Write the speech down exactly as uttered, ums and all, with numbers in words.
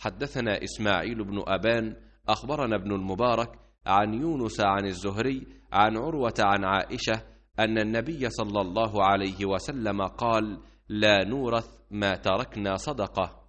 حدثنا إسماعيل بن أبان أخبرنا ابن المبارك عن يونس عن الزهري عن عروة عن عائشة أن النبي صلى الله عليه وسلم قال: لا نورث ما تركنا صدقة.